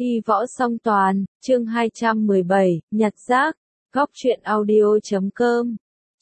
Y võ song toàn, chương 217, nhặt rác, góc truyện audio.com.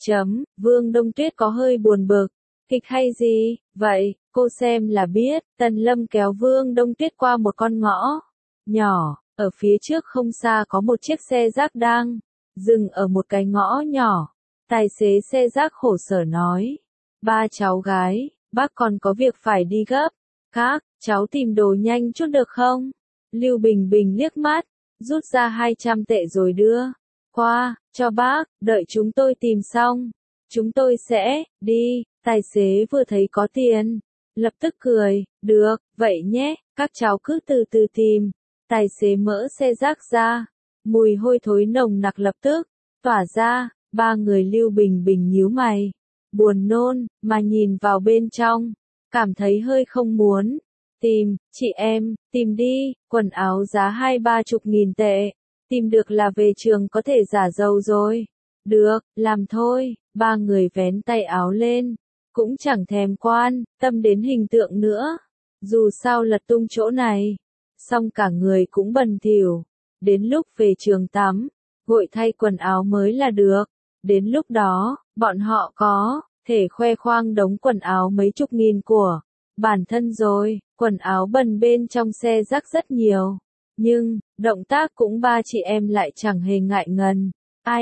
Vương Đông Tuyết có hơi buồn bực. Kịch hay gì, vậy, cô xem là biết. Tần Lâm kéo Vương Đông Tuyết qua một con ngõ nhỏ, ở phía trước không xa có một chiếc xe rác đang dừng ở một cái ngõ nhỏ. Tài xế xe rác khổ sở nói, ba cháu gái, bác còn có việc phải đi gấp. Các cháu tìm đồ nhanh chút được không? Lưu Bình Bình liếc mắt, rút ra 200 tệ rồi đưa qua cho bác, đợi chúng tôi tìm xong, chúng tôi sẽ đi. Tài xế vừa thấy có tiền, lập tức cười, được, vậy nhé, các cháu cứ từ từ tìm. Tài xế mở xe rác ra, mùi hôi thối nồng nặc lập tức tỏa ra. Ba người Lưu Bình Bình nhíu mày, buồn nôn, mà nhìn vào bên trong, cảm thấy hơi không muốn. Tìm, chị em, tìm đi, quần áo giá 20-30 tệ, tìm được là về trường có thể giả giàu rồi. Được, làm thôi. Ba người vén tay áo lên, cũng chẳng thèm quan tâm đến hình tượng nữa. Dù sao lật tung chỗ này, xong cả người cũng bẩn thỉu. Đến lúc về trường tắm, gội thay quần áo mới là được. Đến lúc đó, bọn họ có thể khoe khoang đống quần áo mấy chục nghìn của bản thân rồi. Quần áo bẩn bên trong xe rác rất nhiều, nhưng động tác cũng ba chị em lại chẳng hề ngại ngần.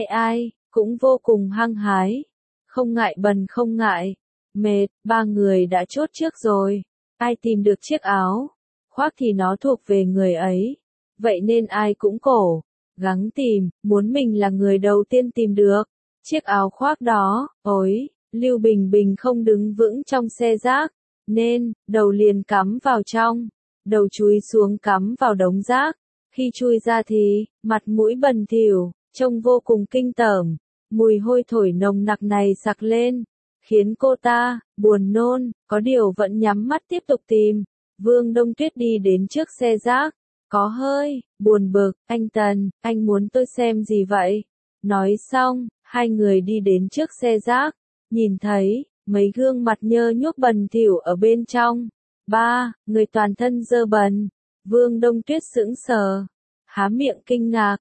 Ai cũng vô cùng hăng hái, không ngại bẩn không ngại mệt. Ba người đã chốt trước rồi, ai tìm được chiếc áo khoác thì nó thuộc về người ấy, vậy nên ai cũng cố gắng tìm, muốn mình là người đầu tiên tìm được chiếc áo khoác đó. Ôi, Lưu Bình Bình không đứng vững trong xe rác, nên đầu liền cắm vào trong, đầu chúi xuống cắm vào đống rác. Khi chui ra thì mặt mũi bẩn thỉu, trông vô cùng kinh tởm. Mùi hôi thối nồng nặc này sặc lên, khiến cô ta buồn nôn, có điều vẫn nhắm mắt tiếp tục tìm. Vương Đông Tuyết đi đến trước xe rác, có hơi buồn bực, anh Tần, anh muốn tôi xem gì vậy? Nói xong, hai người đi đến trước xe rác, nhìn thấy mấy gương mặt nhơ nhuốc bẩn thỉu ở bên trong. Ba người toàn thân dơ bẩn. Vương Đông Tuyết sững sờ, há miệng kinh ngạc.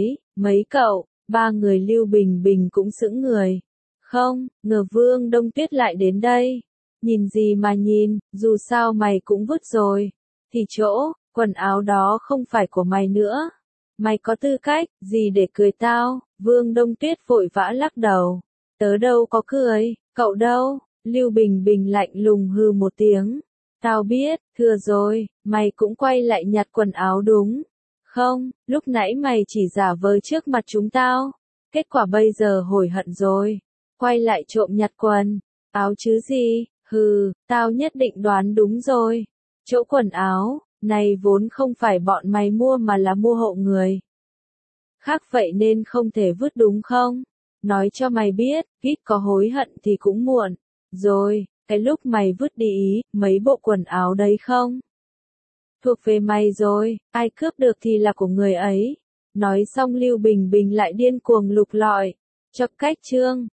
Mấy cậu. Ba người Lưu Bình Bình cũng sững người. Không ngờ Vương Đông Tuyết lại đến đây. Nhìn gì mà nhìn, dù sao mày cũng vứt rồi thì chỗ quần áo đó không phải của mày nữa. Mày có tư cách gì để cười tao? Vương Đông Tuyết vội vã lắc đầu. Tớ đâu có cười, cậu đâu? Lưu Bình Bình lạnh lùng hừ một tiếng. Tao biết, thừa rồi, mày cũng quay lại nhặt quần áo đúng không? Lúc nãy mày chỉ giả vờ trước mặt chúng tao, kết quả bây giờ hối hận rồi, quay lại trộm nhặt quần áo chứ gì? Hừ, tao nhất định đoán đúng rồi. Chỗ quần áo này vốn không phải bọn mày mua mà là mua hộ người khác, vậy nên không thể vứt đúng không? Nói cho mày biết, ít có hối hận thì cũng muộn rồi. Cái lúc mày vứt đi mấy bộ quần áo đấy không thuộc về mày rồi, ai cướp được thì là của người ấy. Nói xong Lưu Bình Bình lại điên cuồng lục lọi cho cách chương